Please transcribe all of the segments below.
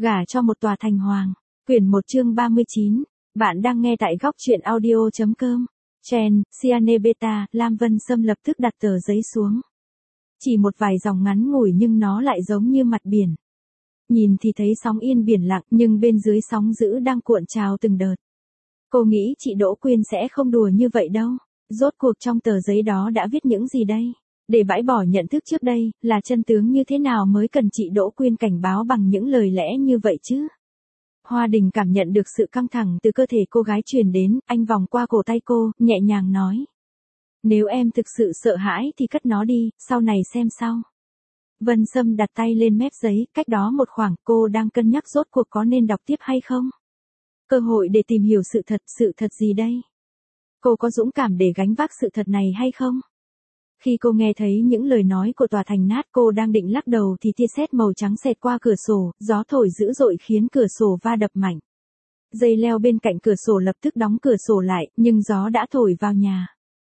Gả cho một tòa thành hoàng. Quyển 1 chương 39. Bạn đang nghe tại góc truyện audio.com. Chen, Cyanide Beta, Lam Vân Sâm lập tức đặt tờ giấy xuống. Chỉ một vài dòng ngắn ngủi nhưng nó lại giống như mặt biển. Nhìn thì thấy sóng yên biển lặng nhưng bên dưới sóng dữ đang cuộn trào từng đợt. Cô nghĩ chị Đỗ Quyên sẽ không đùa như vậy đâu. Rốt cuộc trong tờ giấy đó đã viết những gì đây? Để bãi bỏ nhận thức trước đây, là chân tướng như thế nào mới cần chị Đỗ Quyên cảnh báo bằng những lời lẽ như vậy chứ? Hoa Đình cảm nhận được sự căng thẳng từ cơ thể cô gái truyền đến, anh vòng qua cổ tay cô, nhẹ nhàng nói. Nếu em thực sự sợ hãi thì cất nó đi, sau này xem sau. Vân Sâm đặt tay lên mép giấy, cách đó một khoảng, cô đang cân nhắc rốt cuộc có nên đọc tiếp hay không? Cơ hội để tìm hiểu sự thật gì đây? Cô có dũng cảm để gánh vác sự thật này hay không? Khi cô nghe thấy những lời nói của tòa thành nát, cô đang định lắc đầu thì tia sét màu trắng xẹt qua cửa sổ, gió thổi dữ dội khiến cửa sổ va đập mạnh. Dây leo bên cạnh cửa sổ lập tức đóng cửa sổ lại, nhưng gió đã thổi vào nhà.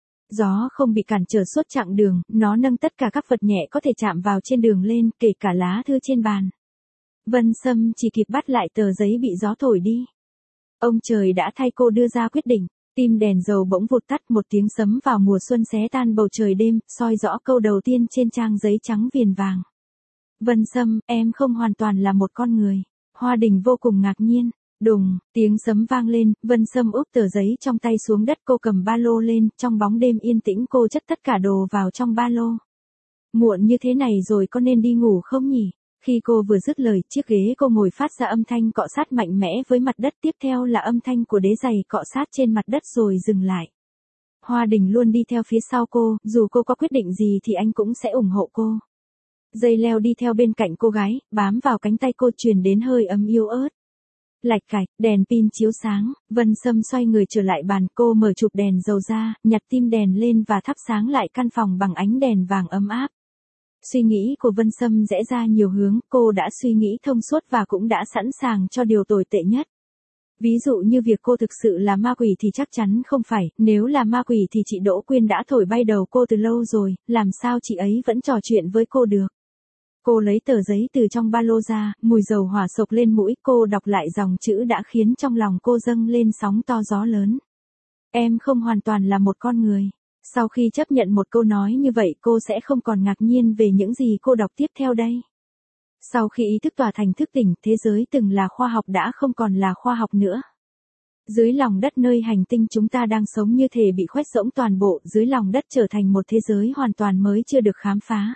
Gió không bị cản trở suốt chặng đường, nó nâng tất cả các vật nhẹ có thể chạm vào trên đường lên, kể cả lá thư trên bàn. Vân Sâm chỉ kịp bắt lại tờ giấy bị gió thổi đi. Ông trời đã thay cô đưa ra quyết định. Tim đèn dầu bỗng vụt tắt, một tiếng sấm vào mùa xuân xé tan bầu trời đêm, soi rõ câu đầu tiên trên trang giấy trắng viền vàng. Vân Sâm, em không hoàn toàn là một con người. Hoa Đình vô cùng ngạc nhiên. Đùng, tiếng sấm vang lên, Vân Sâm úp tờ giấy trong tay xuống đất, cô cầm ba lô lên, trong bóng đêm yên tĩnh cô chất tất cả đồ vào trong ba lô. Muộn như thế này rồi có nên đi ngủ không nhỉ? Khi cô vừa dứt lời, chiếc ghế cô ngồi phát ra âm thanh cọ sát mạnh mẽ với mặt đất, tiếp theo là âm thanh của đế giày cọ sát trên mặt đất rồi dừng lại. Hoa Đình luôn đi theo phía sau cô, dù cô có quyết định gì thì anh cũng sẽ ủng hộ cô. Dây leo đi theo bên cạnh cô gái, bám vào cánh tay cô truyền đến hơi ấm yếu ớt. Lạch cạch, đèn pin chiếu sáng, Vân Sâm xoay người trở lại bàn, cô mở chụp đèn dầu ra, nhặt tim đèn lên và thắp sáng lại căn phòng bằng ánh đèn vàng ấm áp. Suy nghĩ của Vân Sâm rẽ ra nhiều hướng, cô đã suy nghĩ thông suốt và cũng đã sẵn sàng cho điều tồi tệ nhất. Ví dụ như việc cô thực sự là ma quỷ thì chắc chắn không phải, nếu là ma quỷ thì chị Đỗ Quyên đã thổi bay đầu cô từ lâu rồi, làm sao chị ấy vẫn trò chuyện với cô được. Cô lấy tờ giấy từ trong ba lô ra, mùi dầu hỏa sộc lên mũi, cô đọc lại dòng chữ đã khiến trong lòng cô dâng lên sóng to gió lớn. Em không hoàn toàn là một con người. Sau khi chấp nhận một câu nói như vậy, cô sẽ không còn ngạc nhiên về những gì cô đọc tiếp theo đây. Sau khi ý thức tỏa thành thức tỉnh, thế giới từng là khoa học đã không còn là khoa học nữa. Dưới lòng đất nơi hành tinh chúng ta đang sống như thể bị khoét rỗng toàn bộ, dưới lòng đất trở thành một thế giới hoàn toàn mới chưa được khám phá.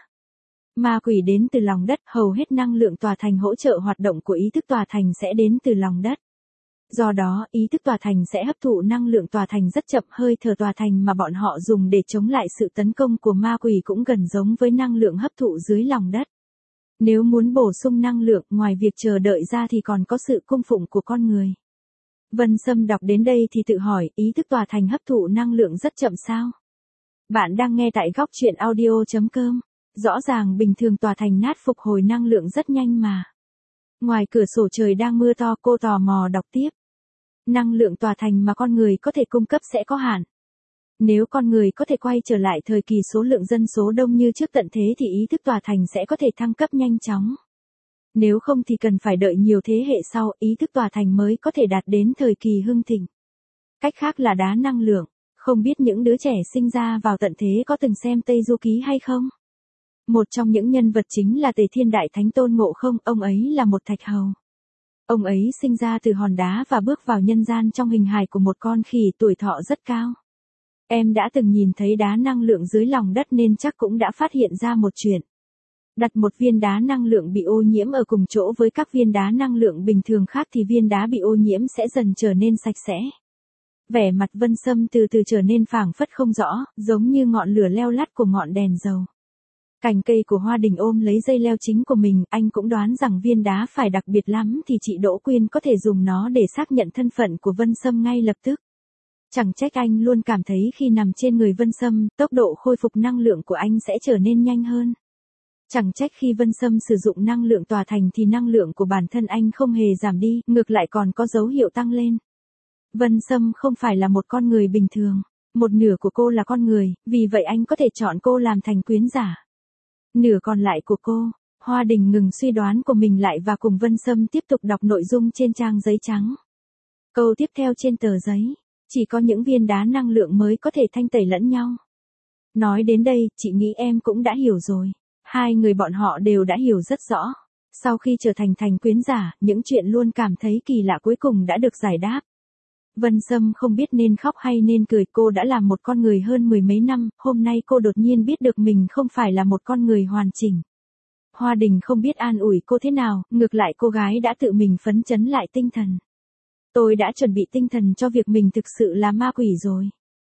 Ma quỷ đến từ lòng đất, hầu hết năng lượng tỏa thành hỗ trợ hoạt động của ý thức tỏa thành sẽ đến từ lòng đất. Do đó, ý thức tỏa thành sẽ hấp thụ năng lượng tỏa thành rất chậm, hơi thở tỏa thành mà bọn họ dùng để chống lại sự tấn công của ma quỷ cũng gần giống với năng lượng hấp thụ dưới lòng đất. Nếu muốn bổ sung năng lượng, ngoài việc chờ đợi ra thì còn có sự cung phụng của con người. Vân Sâm đọc đến đây thì tự hỏi, ý thức tỏa thành hấp thụ năng lượng rất chậm sao? Bạn đang nghe tại góc truyện audio.com. Rõ ràng bình thường tỏa thành nát phục hồi năng lượng rất nhanh mà. Ngoài cửa sổ trời đang mưa to, cô tò mò đọc tiếp. Năng lượng tỏa thành mà con người có thể cung cấp sẽ có hạn. Nếu con người có thể quay trở lại thời kỳ số lượng dân số đông như trước tận thế thì ý thức tỏa thành sẽ có thể thăng cấp nhanh chóng. Nếu không thì cần phải đợi nhiều thế hệ sau, ý thức tỏa thành mới có thể đạt đến thời kỳ hưng thịnh. Cách khác là đá năng lượng. Không biết những đứa trẻ sinh ra vào tận thế có từng xem Tây Du Ký hay không? Một trong những nhân vật chính là Tề Thiên Đại Thánh Tôn Ngộ Không, ông ấy là một thạch hầu. Ông ấy sinh ra từ hòn đá và bước vào nhân gian trong hình hài của một con khỉ, tuổi thọ rất cao. Em đã từng nhìn thấy đá năng lượng dưới lòng đất nên chắc cũng đã phát hiện ra một chuyện. Đặt một viên đá năng lượng bị ô nhiễm ở cùng chỗ với các viên đá năng lượng bình thường khác thì viên đá bị ô nhiễm sẽ dần trở nên sạch sẽ. Vẻ mặt Vân Sâm từ từ trở nên phảng phất không rõ, giống như ngọn lửa leo lắt của ngọn đèn dầu. Cành cây của Hoa Đình ôm lấy dây leo chính của mình, anh cũng đoán rằng viên đá phải đặc biệt lắm thì chị Đỗ Quyên có thể dùng nó để xác nhận thân phận của Vân Sâm ngay lập tức. Chẳng trách anh luôn cảm thấy khi nằm trên người Vân Sâm, tốc độ khôi phục năng lượng của anh sẽ trở nên nhanh hơn. Chẳng trách khi Vân Sâm sử dụng năng lượng tỏa thành thì năng lượng của bản thân anh không hề giảm đi, ngược lại còn có dấu hiệu tăng lên. Vân Sâm không phải là một con người bình thường. Một nửa của cô là con người, vì vậy anh có thể chọn cô làm thành quyến giả. Nửa còn lại của cô, Hoa Đình ngừng suy đoán của mình lại và cùng Vân Sâm tiếp tục đọc nội dung trên trang giấy trắng. Câu tiếp theo trên tờ giấy. Chỉ có những viên đá năng lượng mới có thể thanh tẩy lẫn nhau. Nói đến đây, chị nghĩ em cũng đã hiểu rồi. Hai người bọn họ đều đã hiểu rất rõ. Sau khi trở thành thành quyến giả, những chuyện luôn cảm thấy kỳ lạ cuối cùng đã được giải đáp. Vân Sâm không biết nên khóc hay nên cười, cô đã là một con người hơn mười mấy năm, hôm nay cô đột nhiên biết được mình không phải là một con người hoàn chỉnh. Hoa Đình không biết an ủi cô thế nào, ngược lại cô gái đã tự mình phấn chấn lại tinh thần. Tôi đã chuẩn bị tinh thần cho việc mình thực sự là ma quỷ rồi.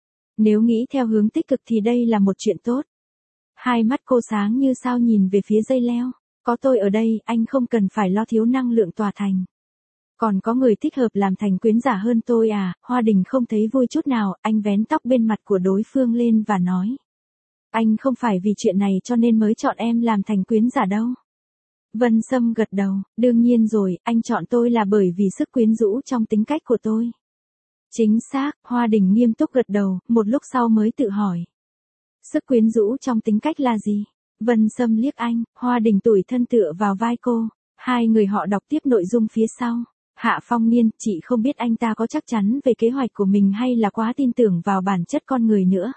Nếu nghĩ theo hướng tích cực thì đây là một chuyện tốt. Hai mắt cô sáng như sao nhìn về phía dây leo. Có tôi ở đây, anh không cần phải lo thiếu năng lượng tỏa thành. Còn có người thích hợp làm thành quyến giả hơn tôi à? Hoa Đình không thấy vui chút nào, anh vén tóc bên mặt của đối phương lên và nói. Anh không phải vì chuyện này cho nên mới chọn em làm thành quyến giả đâu. Vân Sâm gật đầu, đương nhiên rồi, anh chọn tôi là bởi vì sức quyến rũ trong tính cách của tôi. Chính xác, Hoa Đình nghiêm túc gật đầu, một lúc sau mới tự hỏi. Sức quyến rũ trong tính cách là gì? Vân Sâm liếc anh, Hoa Đình tủi thân tựa vào vai cô. Hai người họ đọc tiếp nội dung phía sau. Hạ Phong Niên, chị không biết anh ta có chắc chắn về kế hoạch của mình hay là quá tin tưởng vào bản chất con người nữa.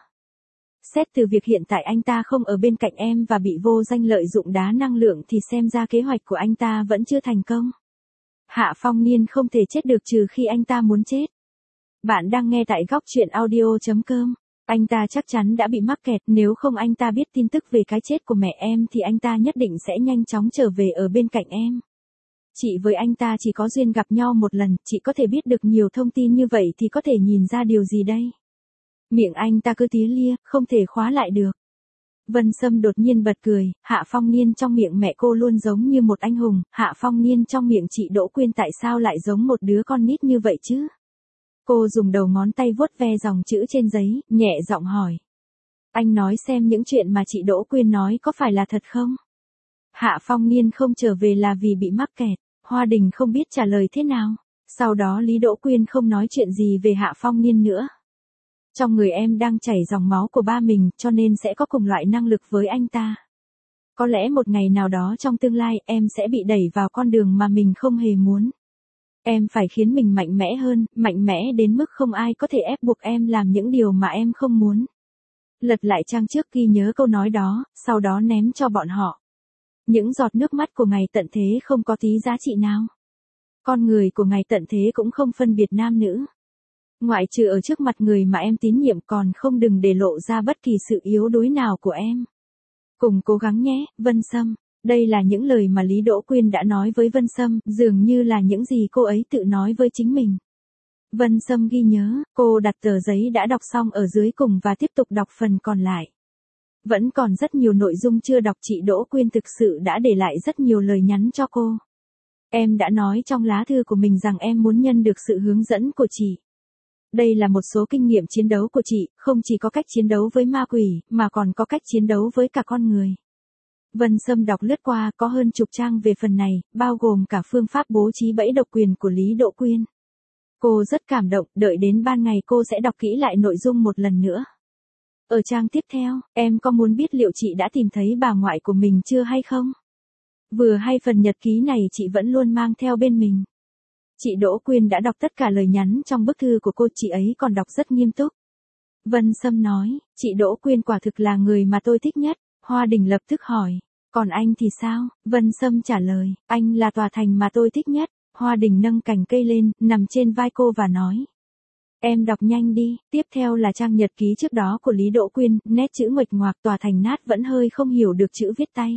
Xét từ việc hiện tại anh ta không ở bên cạnh em và bị vô danh lợi dụng đá năng lượng thì xem ra kế hoạch của anh ta vẫn chưa thành công. Hạ Phong Niên không thể chết được trừ khi anh ta muốn chết. Bạn đang nghe tại góc truyện audio.com. Anh ta chắc chắn đã bị mắc kẹt, nếu không anh ta biết tin tức về cái chết của mẹ em thì anh ta nhất định sẽ nhanh chóng trở về ở bên cạnh em. Chị với anh ta chỉ có duyên gặp nhau một lần, chị có thể biết được nhiều thông tin như vậy thì có thể nhìn ra điều gì đây? Miệng anh ta cứ tía lia, không thể khóa lại được. Vân Sâm đột nhiên bật cười, Hạ Phong Niên trong miệng mẹ cô luôn giống như một anh hùng, Hạ Phong Niên trong miệng chị Đỗ Quyên tại sao lại giống một đứa con nít như vậy chứ? Cô dùng đầu ngón tay vuốt ve dòng chữ trên giấy, nhẹ giọng hỏi. Anh nói xem những chuyện mà chị Đỗ Quyên nói có phải là thật không? Hạ Phong Niên không trở về là vì bị mắc kẹt, Hoa Đình không biết trả lời thế nào. Sau đó Lý Đỗ Quyên không nói chuyện gì về Hạ Phong Niên nữa. Trong người em đang chảy dòng máu của ba mình cho nên sẽ có cùng loại năng lực với anh ta. Có lẽ một ngày nào đó trong tương lai em sẽ bị đẩy vào con đường mà mình không hề muốn. Em phải khiến mình mạnh mẽ hơn, mạnh mẽ đến mức không ai có thể ép buộc em làm những điều mà em không muốn. Lật lại trang trước ghi nhớ câu nói đó, sau đó ném cho bọn họ. Những giọt nước mắt của ngày tận thế không có tí giá trị nào. Con người của ngày tận thế cũng không phân biệt nam nữ. Ngoại trừ ở trước mặt người mà em tín nhiệm còn không đừng để lộ ra bất kỳ sự yếu đuối nào của em. Cùng cố gắng nhé, Vân Sâm. Đây là những lời mà Lý Đỗ Quyên đã nói với Vân Sâm, dường như là những gì cô ấy tự nói với chính mình. Vân Sâm ghi nhớ, cô đặt tờ giấy đã đọc xong ở dưới cùng và tiếp tục đọc phần còn lại. Vẫn còn rất nhiều nội dung chưa đọc, chị Đỗ Quyên thực sự đã để lại rất nhiều lời nhắn cho cô. Em đã nói trong lá thư của mình rằng em muốn nhận được sự hướng dẫn của chị. Đây là một số kinh nghiệm chiến đấu của chị, không chỉ có cách chiến đấu với ma quỷ, mà còn có cách chiến đấu với cả con người. Vân Sâm đọc lướt qua có hơn chục trang về phần này, bao gồm cả phương pháp bố trí bẫy độc quyền của Lý Đỗ Quyên. Cô rất cảm động, đợi đến ban ngày cô sẽ đọc kỹ lại nội dung một lần nữa. Ở trang tiếp theo, em có muốn biết liệu chị đã tìm thấy bà ngoại của mình chưa hay không? Vừa hay phần nhật ký này chị vẫn luôn mang theo bên mình. Chị Đỗ Quyên đã đọc tất cả lời nhắn trong bức thư của cô, chị ấy còn đọc rất nghiêm túc. Vân Sâm nói, chị Đỗ Quyên quả thực là người mà tôi thích nhất. Hoa Đình lập tức hỏi, còn anh thì sao? Vân Sâm trả lời, anh là tòa thành mà tôi thích nhất. Hoa Đình nâng cành cây lên, nằm trên vai cô và nói. Em đọc nhanh đi, tiếp theo là trang nhật ký trước đó của Lý Đỗ Quyên, nét chữ nguệch ngoạc, tòa thành nát vẫn hơi không hiểu được chữ viết tay.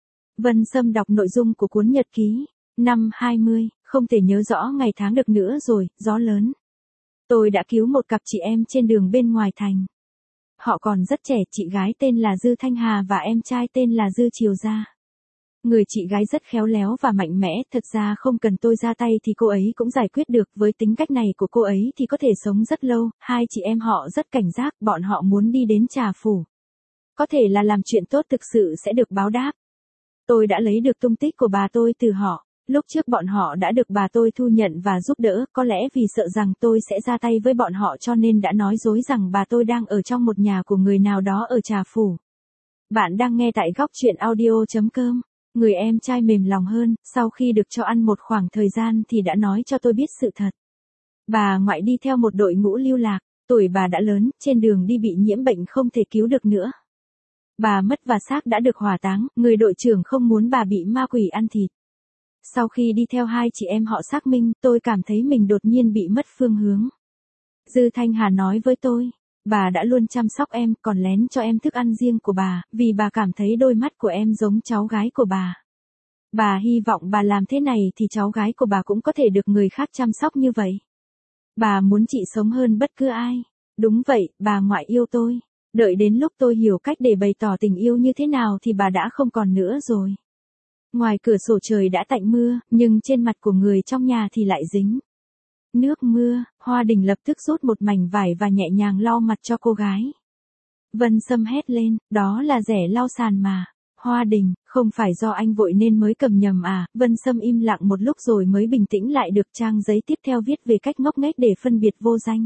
Vân Sâm đọc nội dung của cuốn nhật ký. Năm 20, không thể nhớ rõ ngày tháng được nữa rồi, gió lớn. Tôi đã cứu một cặp chị em trên đường bên ngoài thành. Họ còn rất trẻ, chị gái tên là Dư Thanh Hà và em trai tên là Dư Triều Gia. Người chị gái rất khéo léo và mạnh mẽ, thật ra không cần tôi ra tay thì cô ấy cũng giải quyết được, với tính cách này của cô ấy thì có thể sống rất lâu. Hai chị em họ rất cảnh giác, bọn họ muốn đi đến Trà Phủ. Có thể là làm chuyện tốt thực sự sẽ được báo đáp. Tôi đã lấy được tung tích của bà tôi từ họ. Lúc trước bọn họ đã được bà tôi thu nhận và giúp đỡ, có lẽ vì sợ rằng tôi sẽ ra tay với bọn họ cho nên đã nói dối rằng bà tôi đang ở trong một nhà của người nào đó ở Trà Phủ. Bạn đang nghe tại góc truyện audio.com. Người em trai mềm lòng hơn, sau khi được cho ăn một khoảng thời gian thì đã nói cho tôi biết sự thật. Bà ngoại đi theo một đội ngũ lưu lạc, tuổi bà đã lớn, trên đường đi bị nhiễm bệnh không thể cứu được nữa. Bà mất và xác đã được hỏa táng, người đội trưởng không muốn bà bị ma quỷ ăn thịt. Sau khi đi theo hai chị em họ xác minh, tôi cảm thấy mình đột nhiên bị mất phương hướng. Dư Thanh Hà nói với tôi, bà đã luôn chăm sóc em, còn lén cho em thức ăn riêng của bà, vì bà cảm thấy đôi mắt của em giống cháu gái của bà. Bà hy vọng bà làm thế này thì cháu gái của bà cũng có thể được người khác chăm sóc như vậy. Bà muốn chị sống hơn bất cứ ai. Đúng vậy, bà ngoại yêu tôi. Đợi đến lúc tôi hiểu cách để bày tỏ tình yêu như thế nào thì bà đã không còn nữa rồi. Ngoài cửa sổ trời đã tạnh mưa, nhưng trên mặt của người trong nhà thì lại dính nước mưa. Hoa Đình lập tức rút một mảnh vải và nhẹ nhàng lau mặt cho cô gái. Vân Sâm hét lên, đó là rẻ lau sàn mà. Hoa Đình, không phải do anh vội nên mới cầm nhầm à? Vân Sâm im lặng một lúc rồi mới bình tĩnh lại được. Trang giấy tiếp theo viết về cách ngốc nghếch để phân biệt vô danh.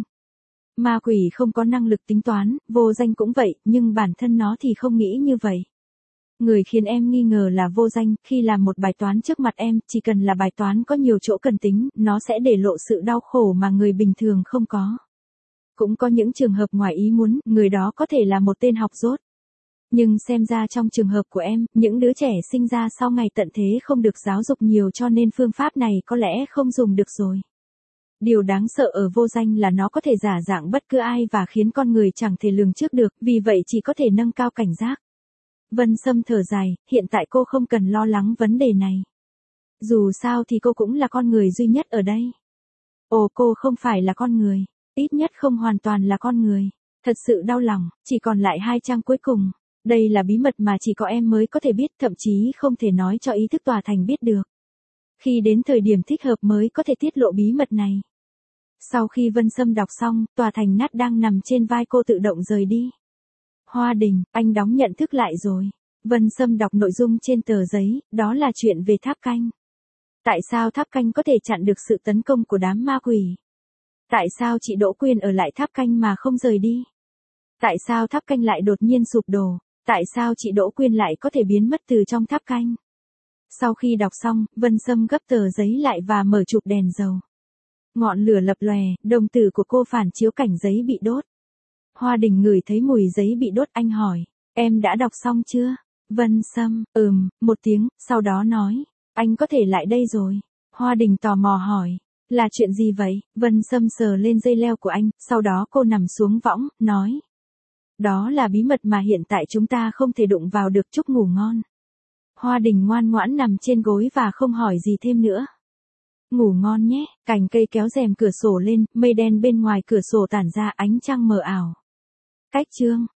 Ma quỷ không có năng lực tính toán, vô danh cũng vậy, nhưng bản thân nó thì không nghĩ như vậy. Người khiến em nghi ngờ là vô danh, khi làm một bài toán trước mặt em, chỉ cần là bài toán có nhiều chỗ cần tính, nó sẽ để lộ sự đau khổ mà người bình thường không có. Cũng có những trường hợp ngoài ý muốn, người đó có thể là một tên học dốt. Nhưng xem ra trong trường hợp của em, những đứa trẻ sinh ra sau ngày tận thế không được giáo dục nhiều cho nên phương pháp này có lẽ không dùng được rồi. Điều đáng sợ ở vô danh là nó có thể giả dạng bất cứ ai và khiến con người chẳng thể lường trước được, vì vậy chỉ có thể nâng cao cảnh giác. Vân Sâm thở dài, hiện tại cô không cần lo lắng vấn đề này. Dù sao thì cô cũng là con người duy nhất ở đây. Ồ, cô không phải là con người, ít nhất không hoàn toàn là con người. Thật sự đau lòng, chỉ còn lại 2 trang cuối cùng. Đây là bí mật mà chỉ có em mới có thể biết, thậm chí không thể nói cho ý thức tòa thành biết được. Khi đến thời điểm thích hợp mới có thể tiết lộ bí mật này. Sau khi Vân Sâm đọc xong, tòa thành nát đang nằm trên vai cô tự động rời đi. Hoa Đình, anh đóng nhận thức lại rồi. Vân Sâm đọc nội dung trên tờ giấy, đó là chuyện về tháp canh. Tại sao tháp canh có thể chặn được sự tấn công của đám ma quỷ? Tại sao chị Đỗ Quyên ở lại tháp canh mà không rời đi? Tại sao tháp canh lại đột nhiên sụp đổ? Tại sao chị Đỗ Quyên lại có thể biến mất từ trong tháp canh? Sau khi đọc xong, Vân Sâm gấp tờ giấy lại và mở chụp đèn dầu. Ngọn lửa lập lòe, đồng tử của cô phản chiếu cảnh giấy bị đốt. Hoa Đình ngửi thấy mùi giấy bị đốt, anh hỏi, em đã đọc xong chưa? Vân Sâm, một tiếng, sau đó nói, anh có thể lại đây rồi. Hoa Đình tò mò hỏi, là chuyện gì vậy? Vân Sâm sờ lên dây leo của anh, sau đó cô nằm xuống võng, nói, đó là bí mật mà hiện tại chúng ta không thể đụng vào được, chúc ngủ ngon. Hoa Đình ngoan ngoãn nằm trên gối và không hỏi gì thêm nữa. Ngủ ngon nhé, cành cây kéo rèm cửa sổ lên, mây đen bên ngoài cửa sổ tản ra ánh trăng mờ ảo. Cách chương